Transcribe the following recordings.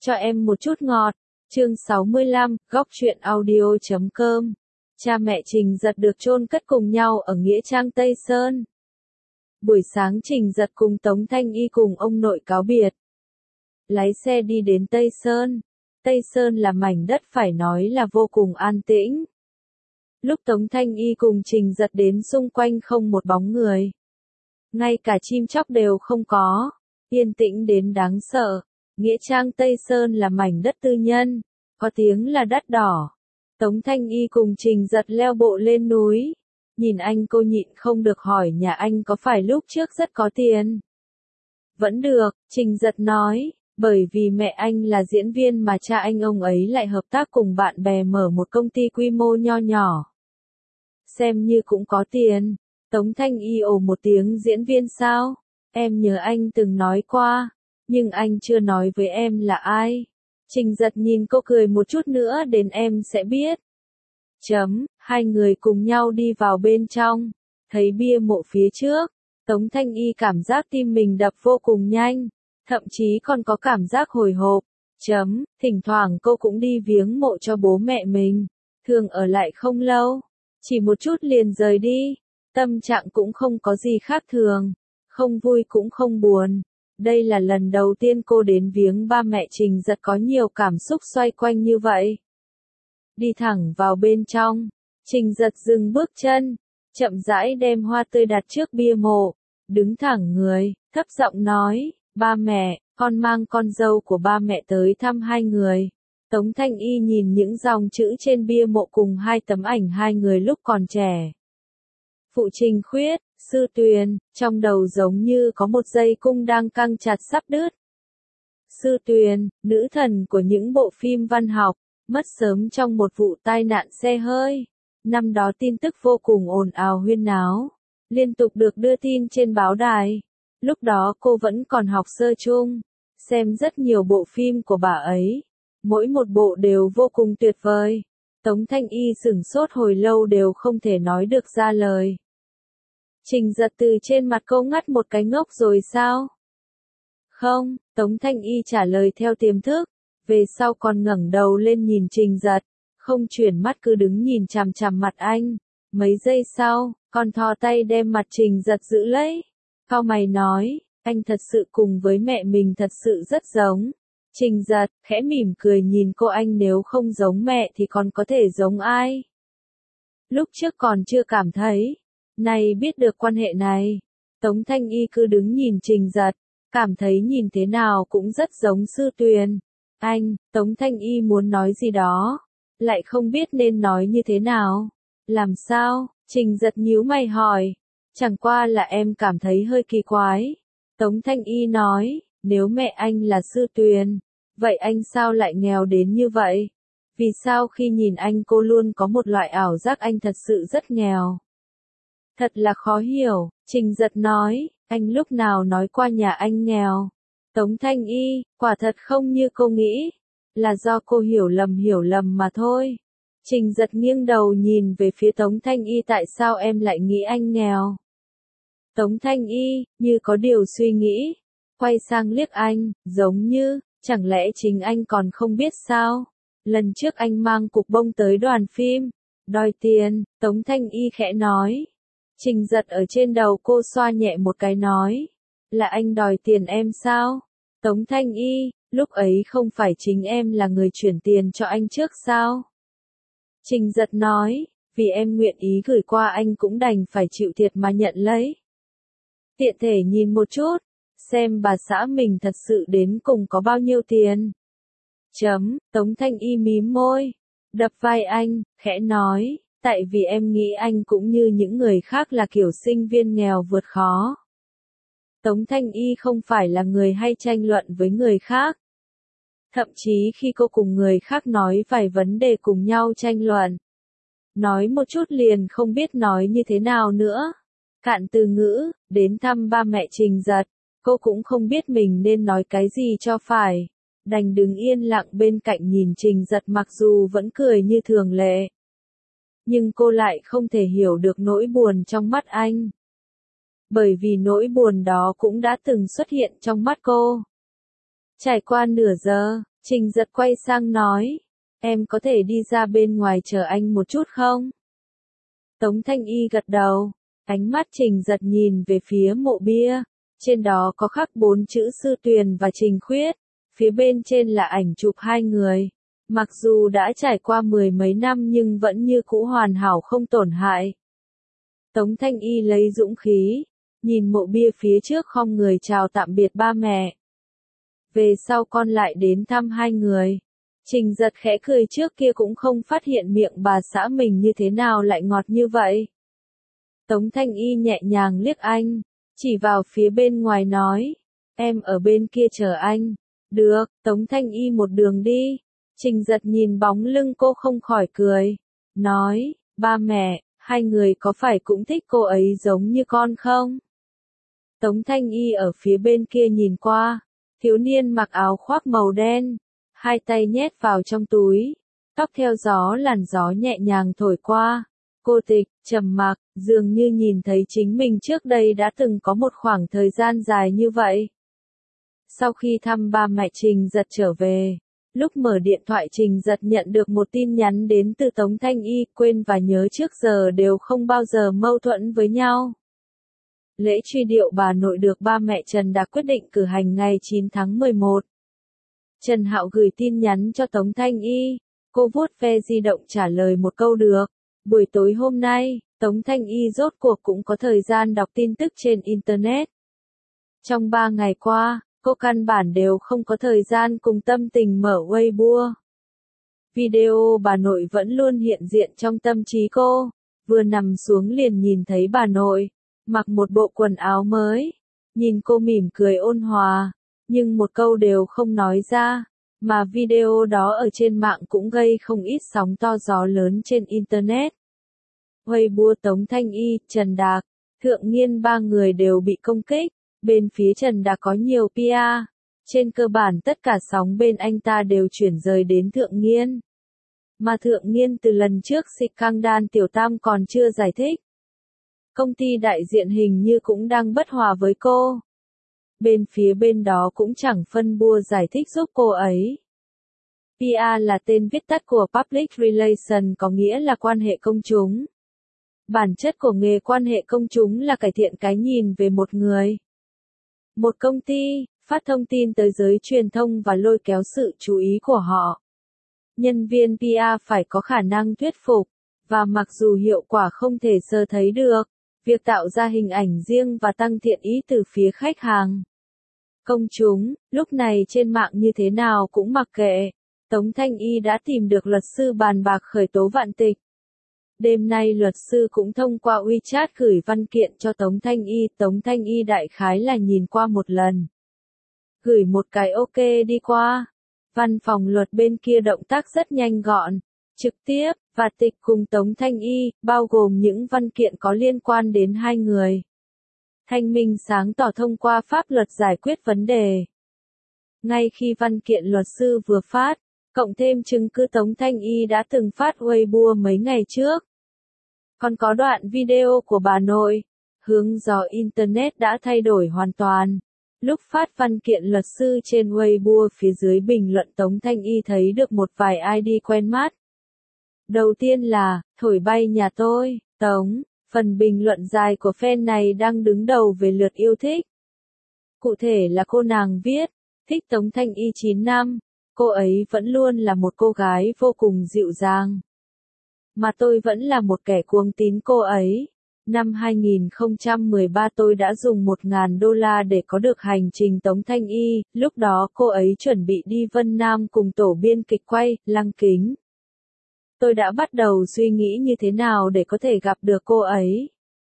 Cho em một chút ngọt. Chương 65, góc truyện audio.com. Cha mẹ Trình Giật được chôn cất cùng nhau ở nghĩa trang Tây Sơn. Buổi sáng Trình Giật cùng Tống Thanh Y cùng ông nội cáo biệt. Lái xe đi đến Tây Sơn. Tây Sơn là mảnh đất phải nói là vô cùng an tĩnh. Lúc Tống Thanh Y cùng Trình Giật đến xung quanh không một bóng người. Ngay cả chim chóc đều không có. Yên tĩnh đến đáng sợ. Nghĩa trang Tây Sơn là mảnh đất tư nhân. Có tiếng là đất đỏ. Tống Thanh Y cùng Trình Giật leo bộ lên núi. Nhìn anh cô nhịn không được hỏi nhà anh có phải lúc trước rất có tiền. Vẫn được, Trình Giật nói. Bởi vì mẹ anh là diễn viên mà cha anh ông ấy lại hợp tác cùng bạn bè mở một công ty quy mô nho nhỏ. Xem như cũng có tiền. Tống Thanh Y ồ một tiếng, diễn viên sao? Em nhớ anh từng nói qua. Nhưng anh chưa nói với em là ai. Trình Giật nhìn cô cười một chút nữa đến em sẽ biết. Hai người cùng nhau đi vào bên trong. Thấy bia mộ phía trước. Tống Thanh Y cảm giác tim mình đập vô cùng nhanh. Thậm chí còn có cảm giác hồi hộp. Thỉnh thoảng cô cũng đi viếng mộ cho bố mẹ mình. Thường ở lại không lâu. Chỉ một chút liền rời đi. Tâm trạng cũng không có gì khác thường. Không vui cũng không buồn. Đây là lần đầu tiên cô đến viếng ba mẹ Trình Giật có nhiều cảm xúc xoay quanh như vậy. Đi thẳng vào bên trong. Trình Giật dừng bước chân. Chậm rãi đem hoa tươi đặt trước bia mộ. Đứng thẳng người, thấp giọng nói. Ba mẹ, con mang con dâu của ba mẹ tới thăm hai người. Tống Thanh Y nhìn những dòng chữ trên bia mộ cùng hai tấm ảnh hai người lúc còn trẻ. Phụ Trình Khuyết, Sư Tuyền, trong đầu giống như có một dây cung đang căng chặt sắp đứt. Sư Tuyền, nữ thần của những bộ phim văn học, mất sớm trong một vụ tai nạn xe hơi. Năm đó tin tức vô cùng ồn ào huyên náo, liên tục được đưa tin trên báo đài. Lúc đó cô vẫn còn học sơ chung, xem rất nhiều bộ phim của bà ấy. Mỗi một bộ đều vô cùng tuyệt vời. Tống Thanh Y sửng sốt hồi lâu đều không thể nói được ra lời. Trình Giật từ trên mặt cô ngắt một cái ngốc rồi sao? Không, Tống Thanh Y trả lời theo tiềm thức. Về sau còn ngẩng đầu lên nhìn Trình Giật. Không chuyển mắt cứ đứng nhìn chằm chằm mặt anh. Mấy giây sau, còn thò tay đem mặt Trình Giật giữ lấy. Cau mày nói, anh thật sự cùng với mẹ mình thật sự rất giống. Trình Giật, khẽ mỉm cười nhìn cô, anh nếu không giống mẹ thì còn có thể giống ai? Lúc trước còn chưa cảm thấy. Này biết được quan hệ này. Tống Thanh Y cứ đứng nhìn Trình Giật. Cảm thấy nhìn thế nào cũng rất giống Sư Tuyền. Anh, Tống Thanh Y muốn nói gì đó. Lại không biết nên nói như thế nào. Làm sao? Trình Giật nhíu mày hỏi. Chẳng qua là em cảm thấy hơi kỳ quái. Tống Thanh Y nói, nếu mẹ anh là Sư Tuyền, vậy anh sao lại nghèo đến như vậy? Vì sao khi nhìn anh cô luôn có một loại ảo giác anh thật sự rất nghèo? Thật là khó hiểu, Trình Giật nói, anh lúc nào nói qua nhà anh nghèo? Tống Thanh Y, quả thật không như cô nghĩ, là do cô hiểu lầm mà thôi. Trình Giật nghiêng đầu nhìn về phía Tống Thanh Y, tại sao em lại nghĩ anh nghèo? Tống Thanh Y, như có điều suy nghĩ, quay sang liếc anh, giống như, chẳng lẽ chính anh còn không biết sao? Lần trước anh mang cục bông tới đoàn phim, đòi tiền, Tống Thanh Y khẽ nói. Trình Giật ở trên đầu cô xoa nhẹ một cái nói, là anh đòi tiền em sao? Tống Thanh Y, lúc ấy không phải chính em là người chuyển tiền cho anh trước sao? Trình Giật nói, vì em nguyện ý gửi qua anh cũng đành phải chịu thiệt mà nhận lấy. Tiện thể nhìn một chút, xem bà xã mình thật sự đến cùng có bao nhiêu tiền. Tống Thanh Y mím môi, đập vai anh, khẽ nói, tại vì em nghĩ anh cũng như những người khác là kiểu sinh viên nghèo vượt khó. Tống Thanh Y không phải là người hay tranh luận với người khác. Thậm chí khi cô cùng người khác nói vài vấn đề cùng nhau tranh luận, nói một chút liền không biết nói như thế nào nữa. Cạn từ ngữ, đến thăm ba mẹ Trình Giật, cô cũng không biết mình nên nói cái gì cho phải. Đành đứng yên lặng bên cạnh nhìn Trình Giật mặc dù vẫn cười như thường lệ. Nhưng cô lại không thể hiểu được nỗi buồn trong mắt anh. Bởi vì nỗi buồn đó cũng đã từng xuất hiện trong mắt cô. Trải qua nửa giờ, Trình Giật quay sang nói, em có thể đi ra bên ngoài chờ anh một chút không? Tống Thanh Y gật đầu, ánh mắt Trình Giật nhìn về phía mộ bia, trên đó có khắc 4 chữ Sư Tuyền và Trình Khuyết, phía bên trên là ảnh chụp hai người. Mặc dù đã trải qua 10 mấy năm nhưng vẫn như cũ hoàn hảo không tổn hại. Tống Thanh Y lấy dũng khí, nhìn mộ bia phía trước khom người chào tạm biệt ba mẹ. Về sau con lại đến thăm hai người. Trình Giật khẽ cười, trước kia cũng không phát hiện miệng bà xã mình như thế nào lại ngọt như vậy. Tống Thanh Y nhẹ nhàng liếc anh, chỉ vào phía bên ngoài nói, em ở bên kia chờ anh. Được, Tống Thanh Y một đường đi. Trình Giật nhìn bóng lưng cô không khỏi cười, nói, ba mẹ, hai người có phải cũng thích cô ấy giống như con không? Tống Thanh Y ở phía bên kia nhìn qua, thiếu niên mặc áo khoác màu đen, hai tay nhét vào trong túi, tóc theo gió làn gió nhẹ nhàng thổi qua. Cô Tịch, trầm mặc, dường như nhìn thấy chính mình trước đây đã từng có một khoảng thời gian dài như vậy. Sau khi thăm ba mẹ Trình Giật trở về, lúc mở điện thoại Trình Giật nhận được một tin nhắn đến từ Tống Thanh Y, quên và nhớ trước giờ đều không bao giờ mâu thuẫn với nhau. Lễ truy điệu bà nội được ba mẹ Trần Đạc quyết định cử hành ngày 9 tháng 11. Trần Hạo gửi tin nhắn cho Tống Thanh Y, cô vuốt ve di động trả lời một câu được. Buổi tối hôm nay, Tống Thanh Y rốt cuộc cũng có thời gian đọc tin tức trên Internet. Trong 3 ngày qua, cô căn bản đều không có thời gian cùng tâm tình mở Weibo. Video bà nội vẫn luôn hiện diện trong tâm trí cô, vừa nằm xuống liền nhìn thấy bà nội, mặc một bộ quần áo mới, nhìn cô mỉm cười ôn hòa, nhưng một câu đều không nói ra, mà video đó ở trên mạng cũng gây không ít sóng to gió lớn trên Internet. Weibo Tống Thanh Y, Trần Đạc, Thượng Nghiên ba người đều bị công kích, bên phía Trần Đạc có nhiều PR, trên cơ bản tất cả sóng bên anh ta đều chuyển rời đến Thượng Nghiên. Mà Thượng Nghiên từ lần trước scandal Tiểu Tam còn chưa giải thích. Công ty đại diện hình như cũng đang bất hòa với cô. Bên phía bên đó cũng chẳng phân bua giải thích giúp cô ấy. PR là tên viết tắt của Public Relations, có nghĩa là quan hệ công chúng. Bản chất của nghề quan hệ công chúng là cải thiện cái nhìn về một người, một công ty, phát thông tin tới giới truyền thông và lôi kéo sự chú ý của họ. Nhân viên PR phải có khả năng thuyết phục, và mặc dù hiệu quả không thể sơ thấy được, việc tạo ra hình ảnh riêng và tăng thiện ý từ phía khách hàng. Công chúng, lúc này trên mạng như thế nào cũng mặc kệ. Tống Thanh Y đã tìm được luật sư bàn bạc khởi tố Vạn Tịch. Đêm nay luật sư cũng thông qua WeChat gửi văn kiện cho Tống Thanh Y. Tống Thanh Y đại khái là nhìn qua một lần. Gửi một cái ok đi qua. Văn phòng luật bên kia động tác rất nhanh gọn, trực tiếp, và Tịch cùng Tống Thanh Y, bao gồm những văn kiện có liên quan đến hai người. Thanh minh sáng tỏ thông qua pháp luật giải quyết vấn đề. Ngay khi văn kiện luật sư vừa phát, cộng thêm chứng cứ Tống Thanh Y đã từng phát Weibo mấy ngày trước. Còn có đoạn video của bà nội, hướng gió Internet đã thay đổi hoàn toàn. Lúc phát văn kiện luật sư trên Weibo, phía dưới bình luận Tống Thanh Y thấy được một vài ID quen mắt. Đầu tiên là, thổi bay nhà tôi, Tống. Phần bình luận dài của fan này đang đứng đầu về lượt yêu thích. Cụ thể là cô nàng viết, thích Tống Thanh Y 9 năm, cô ấy vẫn luôn là một cô gái vô cùng dịu dàng. Mà tôi vẫn là một kẻ cuồng tín cô ấy. Năm 2013 tôi đã dùng 1.000 đô la để có được hành trình Tống Thanh Y, lúc đó cô ấy chuẩn bị đi Vân Nam cùng tổ biên kịch quay, Lăng Kính. Tôi đã bắt đầu suy nghĩ như thế nào để có thể gặp được cô ấy.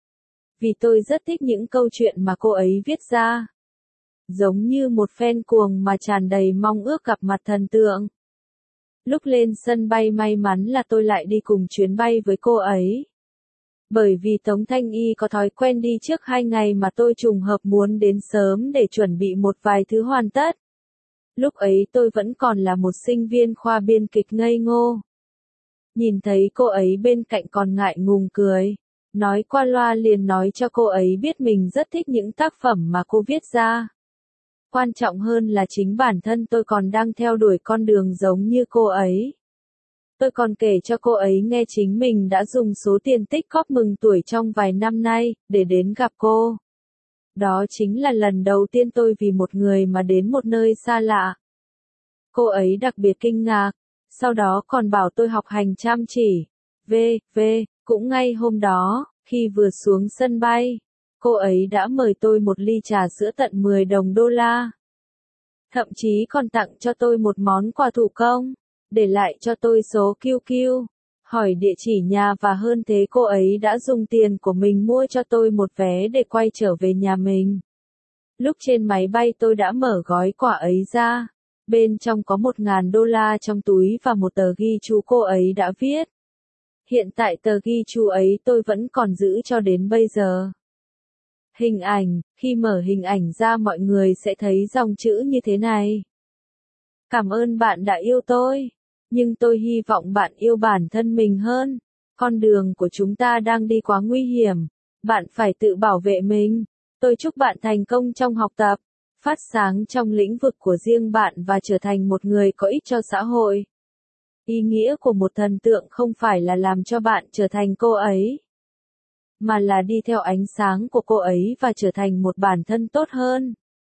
Vì tôi rất thích những câu chuyện mà cô ấy viết ra. Giống như một fan cuồng mà tràn đầy mong ước gặp mặt thần tượng. Lúc lên sân bay may mắn là tôi lại đi cùng chuyến bay với cô ấy. Bởi vì Tống Thanh Y có thói quen đi trước 2 ngày mà tôi trùng hợp muốn đến sớm để chuẩn bị một vài thứ hoàn tất. Lúc ấy tôi vẫn còn là một sinh viên khoa biên kịch ngây ngô. Nhìn thấy cô ấy bên cạnh còn ngại ngùng cười. Nói qua loa liền nói cho cô ấy biết mình rất thích những tác phẩm mà cô viết ra. Quan trọng hơn là chính bản thân tôi còn đang theo đuổi con đường giống như cô ấy. Tôi còn kể cho cô ấy nghe chính mình đã dùng số tiền tích góp mừng tuổi trong vài năm nay, để đến gặp cô. Đó chính là lần đầu tiên tôi vì một người mà đến một nơi xa lạ. Cô ấy đặc biệt kinh ngạc, sau đó còn bảo tôi học hành chăm chỉ. Cũng ngay hôm đó, khi vừa xuống sân bay, cô ấy đã mời tôi một ly trà sữa tận 10 đồng đô la. Thậm chí còn tặng cho tôi một món quà thủ công, để lại cho tôi số QQ, hỏi địa chỉ nhà và hơn thế cô ấy đã dùng tiền của mình mua cho tôi một vé để quay trở về nhà mình. Lúc trên máy bay tôi đã mở gói quà ấy ra, bên trong có 1.000 đô la trong túi và một tờ ghi chú cô ấy đã viết. Hiện tại tờ ghi chú ấy tôi vẫn còn giữ cho đến bây giờ. Hình ảnh, khi mở hình ảnh ra mọi người sẽ thấy dòng chữ như thế này. Cảm ơn bạn đã yêu tôi, nhưng tôi hy vọng bạn yêu bản thân mình hơn. Con đường của chúng ta đang đi quá nguy hiểm, bạn phải tự bảo vệ mình. Tôi chúc bạn thành công trong học tập, phát sáng trong lĩnh vực của riêng bạn và trở thành một người có ích cho xã hội. Ý nghĩa của một thần tượng không phải là làm cho bạn trở thành cô ấy, mà là đi theo ánh sáng của cô ấy và trở thành một bản thân tốt hơn.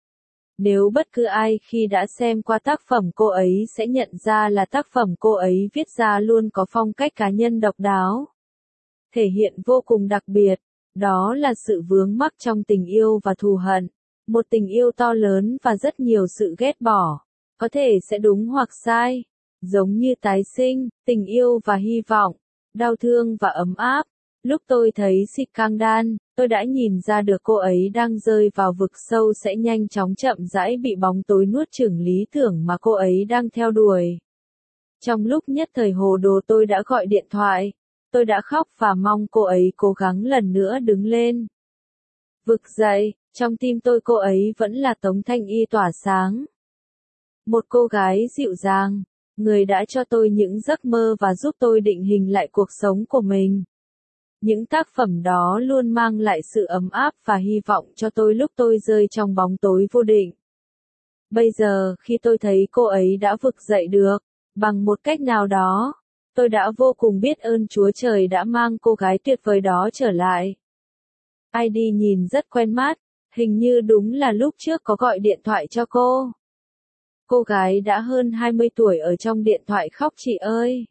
Nếu bất cứ ai khi đã xem qua tác phẩm cô ấy sẽ nhận ra là tác phẩm cô ấy viết ra luôn có phong cách cá nhân độc đáo, thể hiện vô cùng đặc biệt, đó là sự vướng mắc trong tình yêu và thù hận, một tình yêu to lớn và rất nhiều sự ghét bỏ, có thể sẽ đúng hoặc sai, giống như tái sinh, tình yêu và hy vọng, đau thương và ấm áp. Lúc tôi thấy Sikangdan, tôi đã nhìn ra được cô ấy đang rơi vào vực sâu sẽ nhanh chóng chậm rãi bị bóng tối nuốt chửng lý tưởng mà cô ấy đang theo đuổi. Trong lúc nhất thời hồ đồ tôi đã gọi điện thoại, tôi đã khóc và mong cô ấy cố gắng lần nữa đứng lên. Vực dậy, trong tim tôi cô ấy vẫn là Tống Thanh Y tỏa sáng. Một cô gái dịu dàng, người đã cho tôi những giấc mơ và giúp tôi định hình lại cuộc sống của mình. Những tác phẩm đó luôn mang lại sự ấm áp và hy vọng cho tôi lúc tôi rơi trong bóng tối vô định. Bây giờ, khi tôi thấy cô ấy đã vực dậy được, bằng một cách nào đó, tôi đã vô cùng biết ơn Chúa Trời đã mang cô gái tuyệt vời đó trở lại. ID nhìn rất quen mắt, hình như đúng là lúc trước có gọi điện thoại cho cô. Cô gái đã hơn 20 tuổi ở trong điện thoại khóc chị ơi.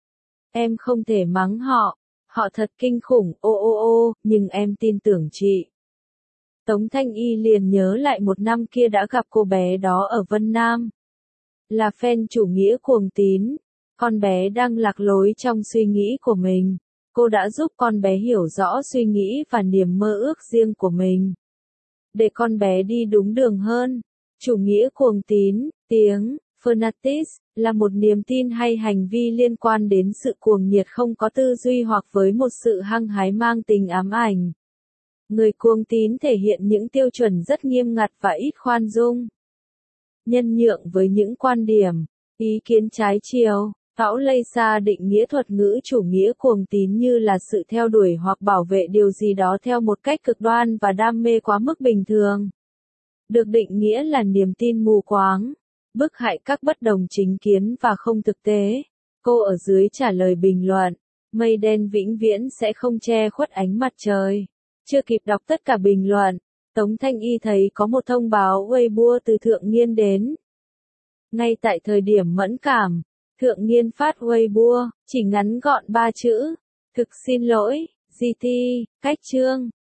Em không thể mắng họ. Họ thật kinh khủng, nhưng em tin tưởng chị. Tống Thanh Y liền nhớ lại một năm kia đã gặp cô bé đó ở Vân Nam. Là fan chủ nghĩa cuồng tín, con bé đang lạc lối trong suy nghĩ của mình. Cô đã giúp con bé hiểu rõ suy nghĩ và niềm mơ ước riêng của mình. Để con bé đi đúng đường hơn. Chủ nghĩa cuồng tín, tiếng Fanatis, là một niềm tin hay hành vi liên quan đến sự cuồng nhiệt không có tư duy hoặc với một sự hăng hái mang tính ám ảnh. Người cuồng tín thể hiện những tiêu chuẩn rất nghiêm ngặt và ít khoan dung. Nhân nhượng với những quan điểm, ý kiến trái chiều, Tảo Lây Sa định nghĩa thuật ngữ chủ nghĩa cuồng tín như là sự theo đuổi hoặc bảo vệ điều gì đó theo một cách cực đoan và đam mê quá mức bình thường. Được định nghĩa là niềm tin mù quáng, bức hại các bất đồng chính kiến và không thực tế. Cô ở dưới trả lời bình luận, mây đen vĩnh viễn sẽ không che khuất ánh mặt trời. Chưa kịp đọc tất cả bình luận, Tống Thanh Y thấy có một thông báo Weibo từ Thượng Nghiên đến. Ngay tại thời điểm mẫn cảm, Thượng Nghiên phát Weibo, chỉ ngắn gọn 3 chữ. Thực xin lỗi, GT, cách chương.